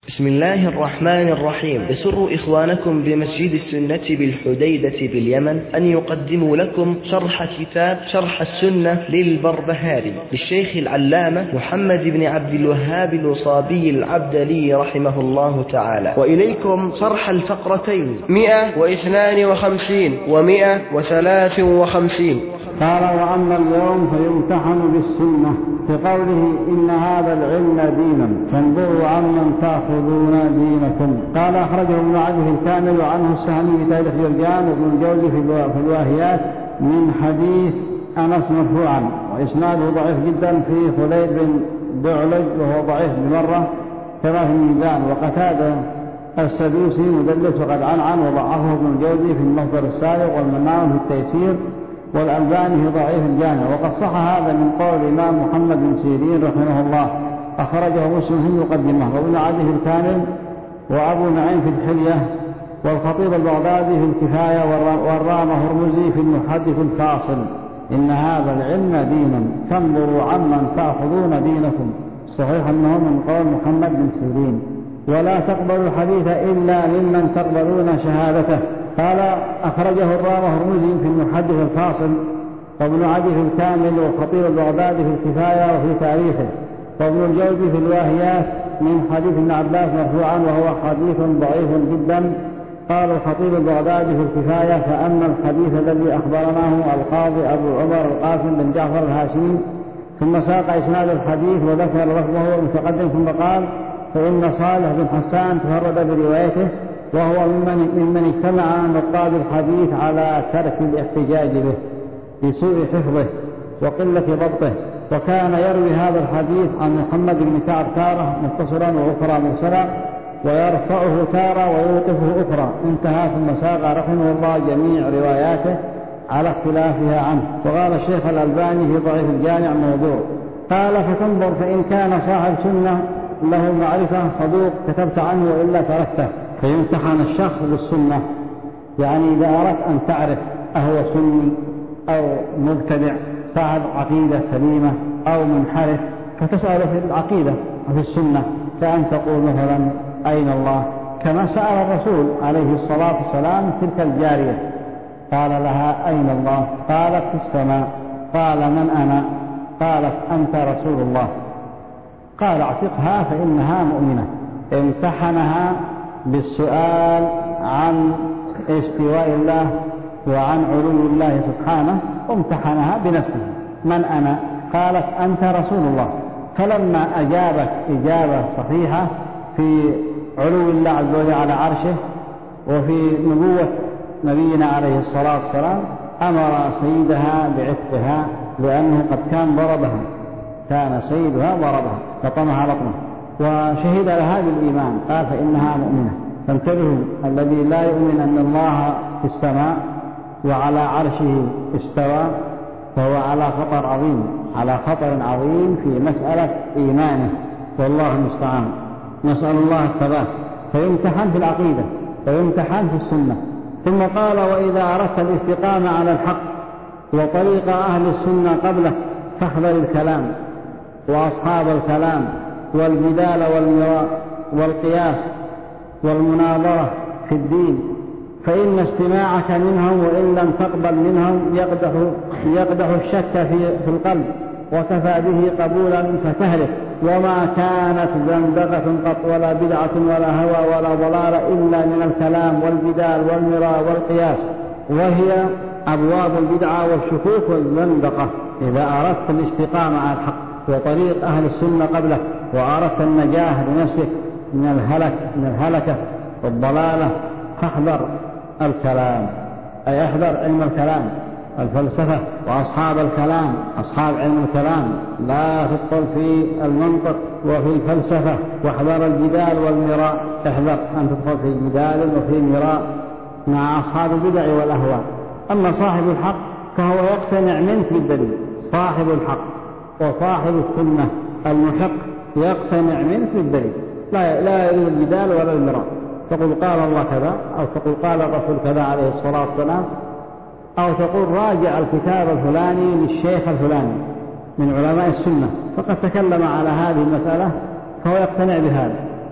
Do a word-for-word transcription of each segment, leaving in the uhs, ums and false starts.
بسم الله الرحمن الرحيم. يسر إخوانكم بمسجد السنة بالحديدة باليمن أن يقدموا لكم شرح كتاب شرح السنة للبربهاري للشيخ العلامة محمد بن عبد الوهاب الوصابي العبدلي رحمه الله تعالى. وإليكم شرح الفقرتين مئة واثنان وخمسين ومئة وثلاث وخمسين. قال: وأما اليوم فيمتحن بالسنة في قوله: إن هذا العلم دينا فانظروا عمن تأخذون دينكم. قال: أخرجه ابن عدي الكامل وعنه السهمي بتاريخ جرجان وابن الجوزي في الواهيات من حديث أنس مرفوعا، وإسناده ضعيف جدا في خليل بن دعلج وهو ضعيف بمرة كما في الميزان. وقتادة السدوسي مدلس وقد عنعن وضعفه ابن الجوزي في المصدر السابق والمناوي في التيسير، والألباني في ضعيف الجامع. وقد صح هذا من قول الإمام محمد بن سيرين رحمه الله، أخرجه مسلم في المقدمة، وابن عدي في الكامل، وأبو نعيم في الحلية، والخطيب البغدادي في الكفاية، والرام هرمزي في المحدث الفاصل: إن هذا العلم دينا فانظروا عمن تأخذون دينكم. صحيح أنه من قول محمد بن سيرين. ولا تقبلوا الحديث إلا ممن تقبلون شهادته. قال: أخرجه الرام هرمزي في المحدث الفاصل، وابن عدي في الكامل، والخطيب البغدادي في الكفاية وفي تاريخه، وابن الجوزي في الواهيات من حديث ابن عباس مرفوعا وهو حديث ضعيف جدا. قال الخطيب البغدادي في الكفاية: فأما الحديث الذي أخبرناه القاضي أبو عمر القاسم بن جعفر الهاشمي. ثم ساق إسناد الحديث وذكر لفظه المتقدم، ثم قال: فإن صالح بن حسان تفرد بروايته، وهو ممن, ممن اجتمع نقاد الحديث على ترك الاحتجاج به لسوء حفظه وقلة ضبطه، وكان يروي هذا الحديث عن محمد بن كعب تارة متصلا وأخرى مرسلا، ويرفعه تارة ويوقفه أخرى. انتهى. ثم ساق رحمه الله جميع رواياته على اختلافها عنه. وقال الشيخ الألباني في ضعيف الجامع: موضوع. قال: فتنظر فإن كان صاحب سنة له معرفة صدوق كتبت عنه وإلا تركته. فيمتحن الشخص بالسنة، يعني إذا أردت أن تعرف أهو سني أو مبتدع صاحب عقيدة سليمة أو منحرف، فتسأله في العقيدة وفي السنة، كأن تقول مثلا: أين الله؟ كما سأل الرسول عليه الصلاة والسلام تلك الجارية، قال لها: أين الله؟ قالت: في السماء. قال: من أنا؟ قالت: أنت رسول الله. قال: اعتقها فإنها مؤمنة. امتحنها بالسؤال عن استواء الله وعن علو الله سبحانه، وامتحنها بنفسه: من أنا؟ قالت: أنت رسول الله. فلما أجابت إجابة صحيحة في علو الله عز وجل على عرشه وفي نبوة نبينا عليه الصلاة والسلام، أمر سيدها بعتقها، لأنه قد كان ضربها، كان سيدها ضربها فطمها لطمه، وشهد لها بالإيمان. قال: فإنها مؤمنة. فانتبهوا: الذي لا يؤمن أن الله في السماء وعلى عرشه استوى فهو على خطر عظيم، على خطر عظيم في مسألة إيمانه، والله المستعان. نسأل الله الثبات. فيمتحن في العقيدة ويمتحن في السنة. ثم قال: وإذا أردت الاستقامة على الحق وطريق أهل السنة قبله فاحذر الكلام وأصحاب الكلام والجدال والمراء والقياس والمناظرة في الدين، فإن استماعك منهم وإن لم تقبل منهم يقدح, يقدح الشك في, في القلب، وكفى به قبولا فتهلك. وما كانت زندقة قط ولا بدعة ولا هوى ولا ضلال إلا من الكلام والجدال والمراء والقياس، وهي أبواب البدعة والشكوك والزندقة. إذا أردت الاستقامة على الحق وطريق أهل السنة قبله، وأردت النجاة لنفسك من الهلك من الهلكة والضلالة، فاحذر الكلام، أي احذر علم الكلام، الفلسفة وأصحاب الكلام، أصحاب علم الكلام. لا تدخل في المنطق وفي الفلسفة. واحذر الجدال والمراء، احذر أن تدخل في جدال وفي مراء مع أصحاب البدع والأهواء. أما صاحب الحق فهو يقتنع منك بالدليل. صاحب الحق وصاحب السنة المحق يقتنع منك بالدليل، لا لا يريد الجدال ولا المراء. تقول: قال الله كذا، أو تقول: قال الرسول كذا عليه الصلاة والسلام، أو تقول: راجع الكتاب الفلاني للشيخ الفلاني من علماء السنة فقد تكلم على هذه المسألة، فهو يقتنع بهذا.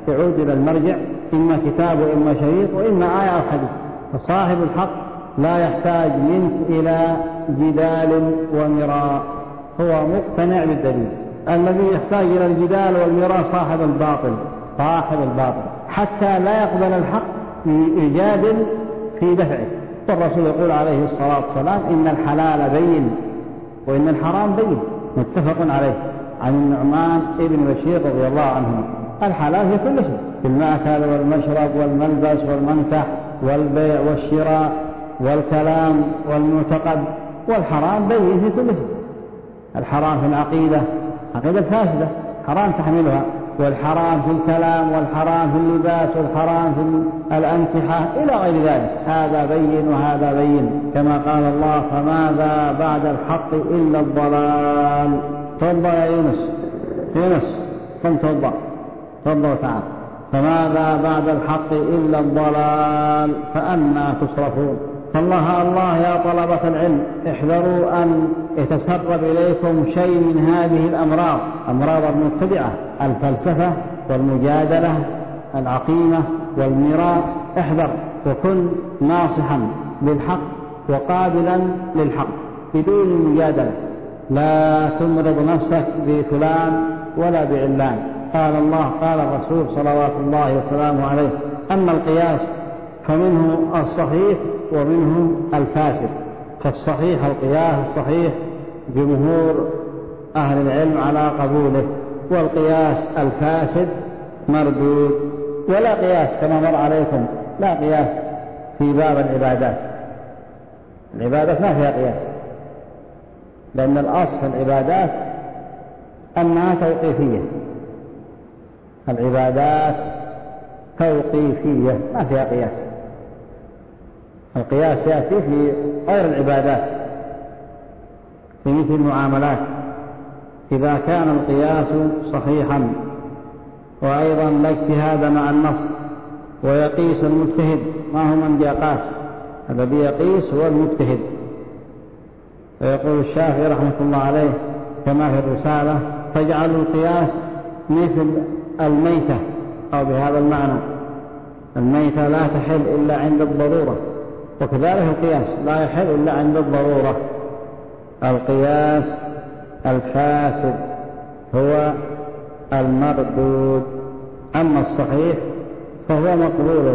يعود إلى المرجع، إما كتاب وإما شريط وإما آية أو حديث. فصاحب الحق لا يحتاج منك إلى جدال ومراء، هو مقتنع بالدليل. الذي يحتاج إلى الجدال والمراء صاحب الباطل، صاحب الباطل حتى لا يقبل الحق يجادل في دفعه. والرسول يقول عليه الصلاة والسلام: إن الحلال بين وإن الحرام بين، متفق عليه. عن النعمان ابن بشير رضي الله عنه: الحلال في كل شيء، في المأكل والمشرب والملبس والمنكح والبيع والشراء والكلام والمعتقد، والحرام بين في كل شيء. الحرام في العقيدة، عقيدة فاسدة حرام تحملها، والحرام في الكلام، والحرام في اللباس، والحرام في الأنكحة إلى غير ذلك. هذا بين وهذا بين، كما قال الله: فماذا بعد الحق إلا الضلال. توضأ يا يونس، يونس قم توضأ، توضأ تعالى. فماذا بعد الحق إلا الضلال فأنى تصرفون. فالله الله يا طلبة العلم، احذروا أن يتسرب إليكم شيء من هذه الأمراض، أمراض المبتدعة: الفلسفة والمجادلة العقيمة والمراء. احذر وكن ناصحا للحق وقابلا للحق بدون المجادلة. لا تمرض نفسك بفلان ولا بعلان. قال الله قال الرسول صلوات الله وسلامه عليه: أما القياس فمنه الصحيح ومنه الفاسد. فالصحيح القياس الصحيح جمهور أهل العلم على قبوله، والقياس الفاسد مردود. ولا قياس كما مر عليكم، لا قياس في باب العبادات. العبادات ما فيها قياس، لأن الأصل في العبادات أنها توقيفية. العبادات توقيفية ما فيها قياس. القياس يأتي في غير العبادات، في مثل المعاملات إذا كان القياس صحيحا وأيضا لا اجتهاد مع النص، ويقيس المجتهد. ما هو من جاء قاس؟ الذي يقيس هو المجتهد. ويقول الشافعي رحمة الله عليه كما في الرسالة: فاجعلوا القياس مثل الميتة، أو بهذا المعنى: الميتة لا تحل إلا عند الضرورة، وكذلك القياس لا يحل إلا عند الضرورة. القياس الفاسد هو المردود، أما الصحيح فهو مقبول.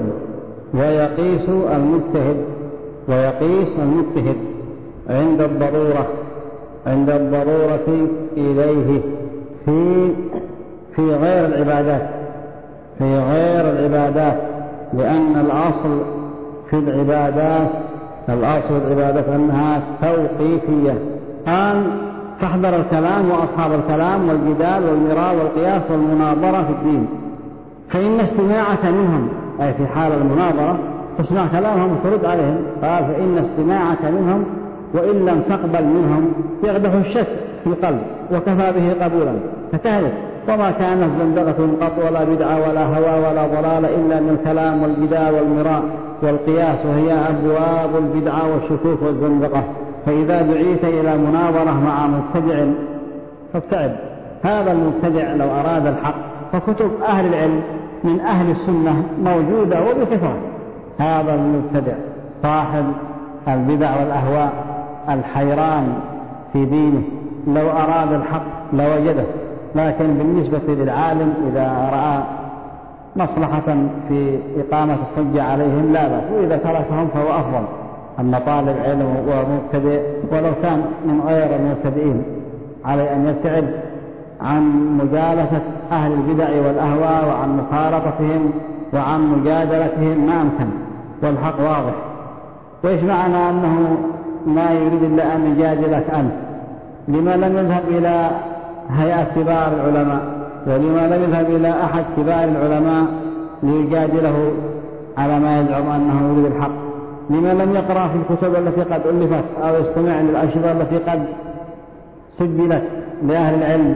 ويقيس المجتهد ويقيس المجتهد عند الضرورة عند الضرورة إليه في في غير العبادات في غير العبادات لأن الأصل في العبادات الأصل في العبادات أنها توقيفية. الآن تحضر الكلام وأصحاب الكلام والجدال والمراء والقياس والمناظرة في الدين، فإن استماعك منهم، أي في حال المناظرة تسمع كلامهم وترد عليهم، قال: فإن استماعك منهم وإن لم تقبل منهم يقدح الشك في القلب وكفى به قبولا، فتهلك. وما كانت زندقة قط ولا بدعة ولا هوى ولا ضلال إلا من الكلام والجدال والمراء والقياس، وهي أبواب البدعة والشكوك والزندقة. فإذا دعيت إلى مناظرة مع مبتدع فابتعد. هذا المبتدع لو أراد الحق فكتب أهل العلم من أهل السنة موجودة وبكثرة. هذا المبتدع صاحب البدع والأهواء الحيران في دينه لو أراد الحق لوجده، لكن بالنسبة للعالم إذا رأى مصلحة في إقامة الحجة عليهم لا بأس، وإذا تركهم فهو أفضل. أما طالب علم ومبتدئ ولو كان من غير المبتدئين عليه أن يبتعد عن مجالسة أهل البدع والأهواء وعن مخالطتهم وعن مجادلتهم ما أمكن، والحق واضح. وإيش معنى أنه ما يريد إلا أن يجادلك أنت؟ لما لم يذهب إلى هيئة كبار العلماء، ولما لم يذهب إلى أحد كبار العلماء ليجادله على ما يزعم أنه يريد الحق؟ لما لم يقرأ في الكتب التي قد ألفت أو يستمع للأشرطة التي قد سجلت لأهل العلم؟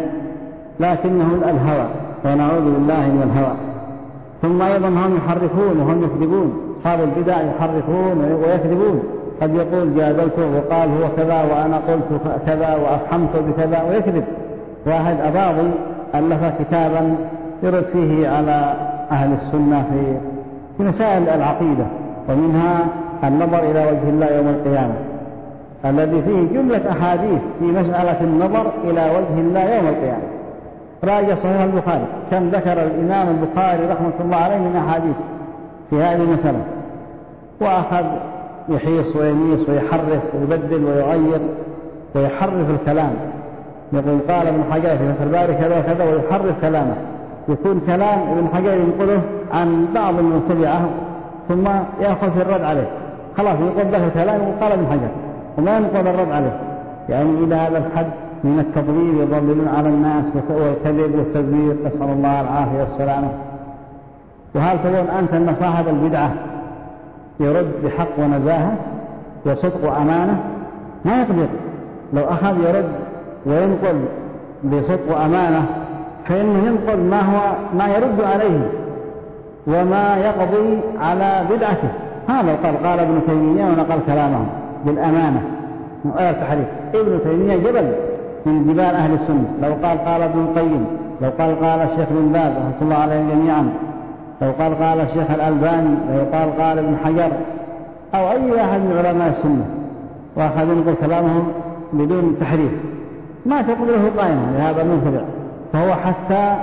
لكنه الهوى، ونعوذ بالله من الهوى. ثم أيضا هم يحرفون وهم يكذبون، أصحاب البدع يحرفون ويكذبون. قد يقول جادلته وقال هو كذا وأنا قلت كذا وأفحمت بكذا ويكذب. واحد أباضي ألف كتابا يرد فيه على أهل السنة في في مسائل العقيدة، ومنها النظر إلى وجه الله يوم القيامة الذي فيه جملة أحاديث في مسألة النظر إلى وجه الله يوم القيامة. راجع صحيح البخاري كم ذكر الإمام البخاري رحمة الله عليه من أحاديث في هذه المسألة، وأخذ يحيص ويميص ويحرف ويبدل ويغير ويحرف الكلام. يقول قال ابن حجر في فتح الباري كذا وكذا ويحرف كلامه، يكون كلام ابن حجر ينقله عن بعض المتبعة ثم يأخذ في الرد عليه، خلاص يقول له كلام وقال ابن حجر وما ينقل الرد عليه، يعني إلى هذا الحد من التضليل يضللون على الناس والكذب والتزوير، نسأل الله العافية والسلامة. وهل تظن أنت أن صاحب البدعة يرد بحق ونزاهة وصدق وأمانة؟ ما يقدر. لو أخذ يرد وينقل بصدق وأمانة فإنه ينقل ما هو ما يرد عليه وما يقضي على بدعته. هذا قال قال ابن تيمية ونقل كلامه بالأمانة من غير تحريف. ابن تيمية جبل من جبال أهل السنة. لو قال قال ابن القيم، لو قال قال الشيخ بن باز رحمة الله عليهم جميعا، لو قال قال الشيخ الألباني، لو قال قال ابن حجر أو أي أحد من علماء السنة وأخذ ينقل كلامهم بدون تحريف ما تقبله قائمة لهذا المنتبع. فهو حتى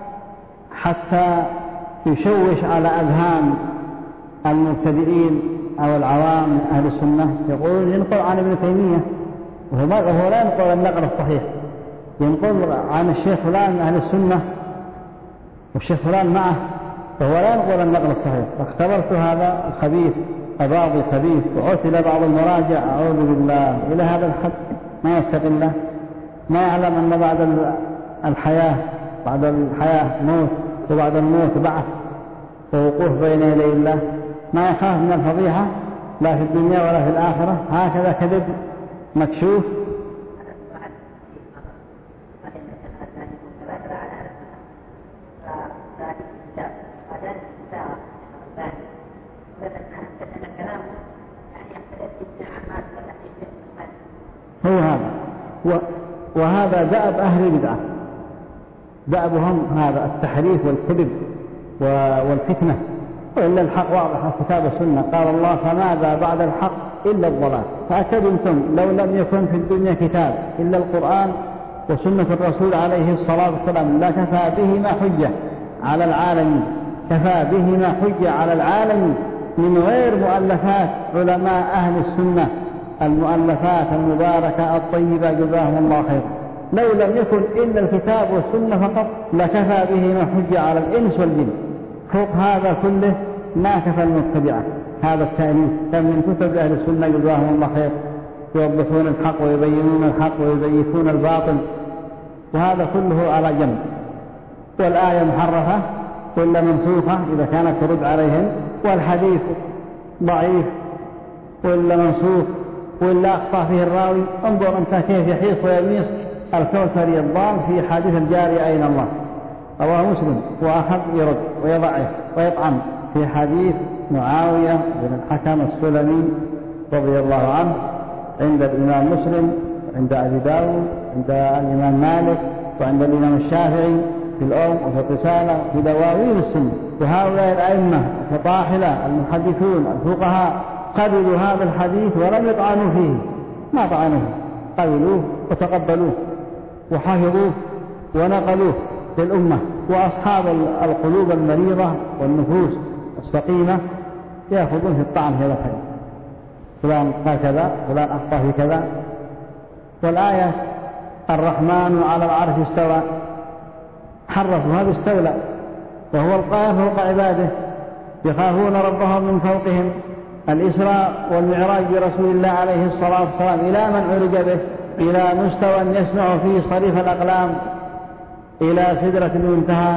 حتى يشوش على أذهان المبتدئين أو العوام من أهل السنة، يقول ينقل عن ابن تيمية وهو لا ينقل النقل الصحيح، ينقل عن الشيخ فلان أهل السنة والشيخ فلان معه، فهو لا ينقل النقل الصحيح. فاختبرت هذا الخبيث أباضي خبيث وعدت إلى بعض المراجع أعوذ بالله إلى هذا الحد ما يتقي الله، ما يعلم أن بعد الحياة بعد الحياة موت وبعد الموت بعث ووقوف بين يدي الله، ما يخاف من الفضيحة لا في الدنيا ولا في الآخرة. هكذا كذب مكشوف. هو هذا وهذا دأب أهل البدعة، دأبهم هذا التحريف والكذب والفتنة. وإلا الحق واضح في كتاب السنة، قال الله فماذا بعد الحق إلا الضلال. فأكدتم لو لم يكن في الدنيا كتاب إلا القرآن وسنة الرسول عليه الصلاة والسلام لا كفى بهما حجة على العالمين، كفى بهما حجة على العالمين من غير مؤلفات علماء أهل السنة المؤلفات المباركة الطيبة جزاهم الله خير. لو لم يكن إلا الكتاب والسنة فقط لكفى بهما حجة على الإنس والجن. فوق هذا كله ما كفى المتبعة هذا التأليف. كم من كتب أهل السنة جزاهم الله خير يوضحون الحق ويبينون الحق ويزيفون الباطل، وهذا كله على جنب. والآية محرفة ولا منسوخة إذا كانت ترد عليهم، والحديث ضعيف ولا منسوخ ولا أخطأ فيه الراوي. انظر أنت كيف يحيص ويميص الكوثري الضال في حديث الجاري أين الله رواه مسلم، وأخذ يرد ويضعف ويطعن في حديث معاوية بن الحكم السلمي رضي الله عنه عند الإمام مسلم عند أبي داود عند الإمام مالك وعند الإمام الشافعي في الأم وفي الرسالة في دواوين السنة. وهؤلاء الأئمة الفطاحلة المحدثون الفقهاء قبلوا هذا الحديث ولم يطعنوا فيه، ما طعنوه، قبلوه وتقبلوه وحفظوه ونقلوه للأمة. وأصحاب القلوب المريضة والنفوس السقيمة يأخذون في الطعن في هذا الحديث، فلان قال كذا فلان أخطأ في كذا. والآية الرحمن على العرش استوى، حرفوا هذا استولى وهو القاهر فوق عباده يخافون ربهم من فوقهم. الإسراء والمعراج برسول الله عليه الصلاة والسلام إلى من عرج به إلى مستوى يسمع فيه صريف الأقلام إلى سدرة المنتهى،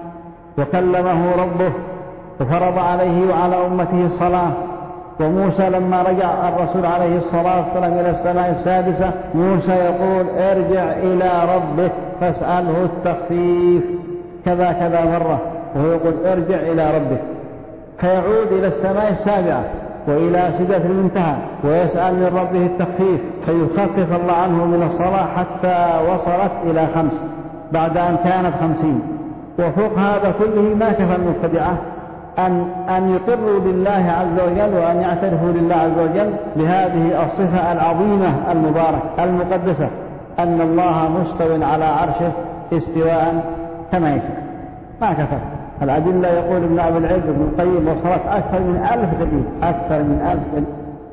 وكلمه ربه وفرض عليه وعلى أمته الصلاة. وموسى لما رجع الرسول عليه الصلاة والسلام إلى السماء السادسة موسى يقول ارجع إلى ربك فاسأله التخفيف كذا كذا مرة، وهو يقول ارجع إلى ربك، فيعود إلى السماء السابعة وإلى سدرة المنتهى ويسأل من ربه التخفيف فيخفف الله عنه من الصلاة حتى وصلت إلى خمس بعد أن كانت خمسين. وفوق هذا كله ما كفى المبتدعة أن, أن يقروا بالله عز وجل وأن يعترفوا لله عز وجل بهذه الصفة العظيمة المباركة المقدسة، أن الله مستو على عرشه استواء كما يشاء. ما كفى الأدلة. يقول ابن أبي العز ابن القيم وصلت أكثر من ألف دليل، أكثر من ألف دليل.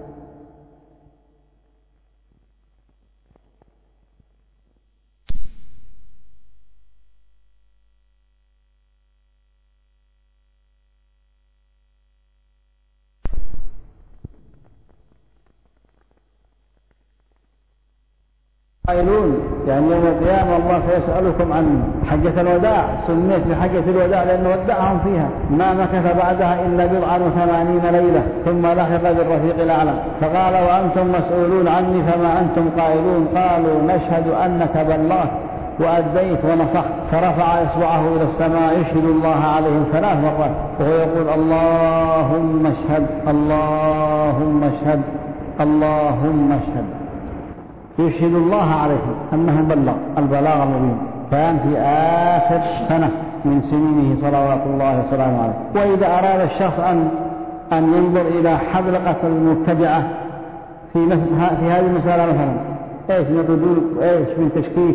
قائلون يعني يوم القيامة الله سيسألكم عن حجة الوداع، سميت بحجة الوداع لأن ودعهم فيها، ما مكث بعدها إلا بضعا وثمانين ليلة ثم لحق بالرفيق الأعلى، فقال وأنتم مسؤولون عني فما أنتم قائلون؟ قالوا نشهد أنك بلغت وأديت ونصحت. فرفع إصبعه إلى السماء يشهد الله عليهم ثلاث مرات وهو يقول اللهم اشهد اللهم اشهد اللهم اشهد، يشهد الله عليهم أنه بلغ البلاغ المبين. كان في آخر سنة من سنينه صلوات الله وسلامه عليه. وإذا أراد الشخص أن أن ينظر إلى حذلقة المبتدعة في في هذه المسألة مثلا إيش من ردود وإيش من تشكيك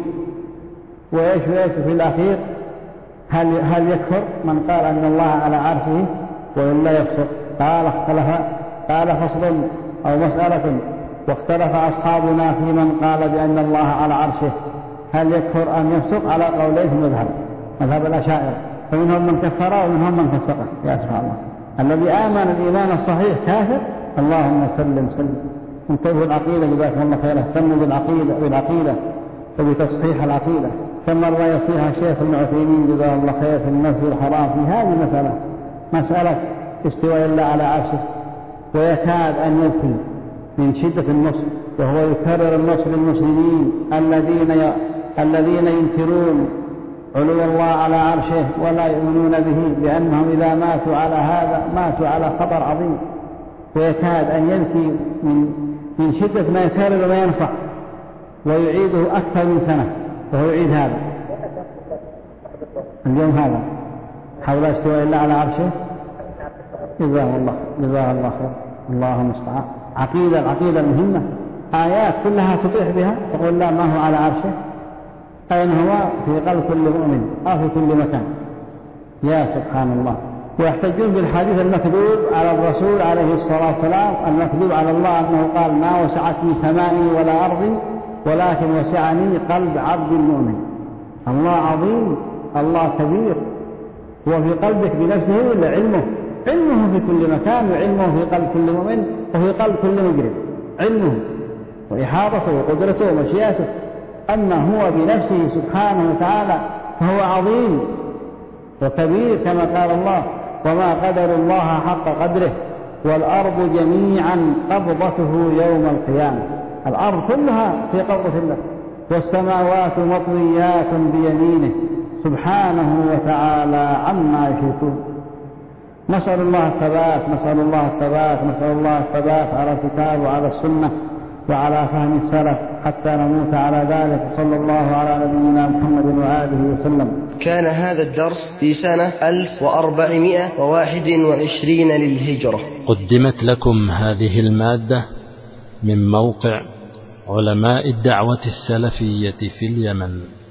وإيش وإيش في الأخير، هل هل يكفر من قال أن الله على عرشه وإلا يفسق؟ قال اختلف قال فصل أو مسألة واختلف أصحابنا في من قال بأن الله على عرشه هل يكفر أم يفسق؟ على قولين في المذهب، مذهب الأشاعرة، فمنهم من كفر ومنهم من فسق. يا سبحان الله، الذي آمن الإيمان الصحيح كافر. اللهم سلم سلم. انتبهوا العقيدة جزاكم الله خير، اهتموا بالعقيدة بالعقيدة وبتصحيح العقيدة. ثم مرة يصيح الشيخ ابن عثيمين جزاه الله خير في المسجد الحرام في هذه المسألة، مسألة استواء الله على عرشه، ويكاد أن يبكي من شدة النصر، وهو يكرر النصر للمسلمين الذين ي... الذين ينكرون علو الله على عرشه ولا يؤمنون به، لأنهم إذا ماتوا على هذا ماتوا على خطر عظيم. ويكاد أن يبكي من من شدة ما يكرر وما ينصح، ويعيده أكثر من سنة وهو يعيد هذا اليوم هذا حول استواء الله على عرشه. جزاه الله جزاه الله خير. الله المستعان. عقيدة العقيدة المهمة، آيات كلها تطيح بها تقول لا ما هو على عرشه، أين هو؟ في قلب كل مؤمن أو في كل مكان. يا سبحان الله. ويحتجون بالحديث المكذوب على الرسول عليه الصلاة والسلام، المكذوب على الله أنه قال ما وسعتني سمائي ولا أرضي ولكن وسعني قلب عبد المؤمن. الله عظيم، الله كبير. هو في قلبك بنفسه ولا علمه؟ علمه في كل مكان، وعلمه في قلب كل مؤمن وفي قلب كل مجرم. علمه وإحاطته وقدرته ومشيئته. أما هو بنفسه سبحانه وتعالى فهو عظيم وكبير كما قال الله وما قدر الله حق قدره والأرض جميعا قبضته يوم القيامة. الأرض كلها في قبضة الله، والسماوات مطويات بيمينه سبحانه وتعالى عما يشركون. نسأل الله الثبات نسأل الله الثبات نسأل الله الثبات على الكتاب وعلى السنة وعلى فهم السلف حتى نموت على ذلك. صلى الله على نبينا محمد وآله وسلم. كان هذا الدرس في سنة ألف وأربعمائة وواحد وعشرين للهجرة. قدمت لكم هذه المادة من موقع علماء الدعوة السلفية في اليمن.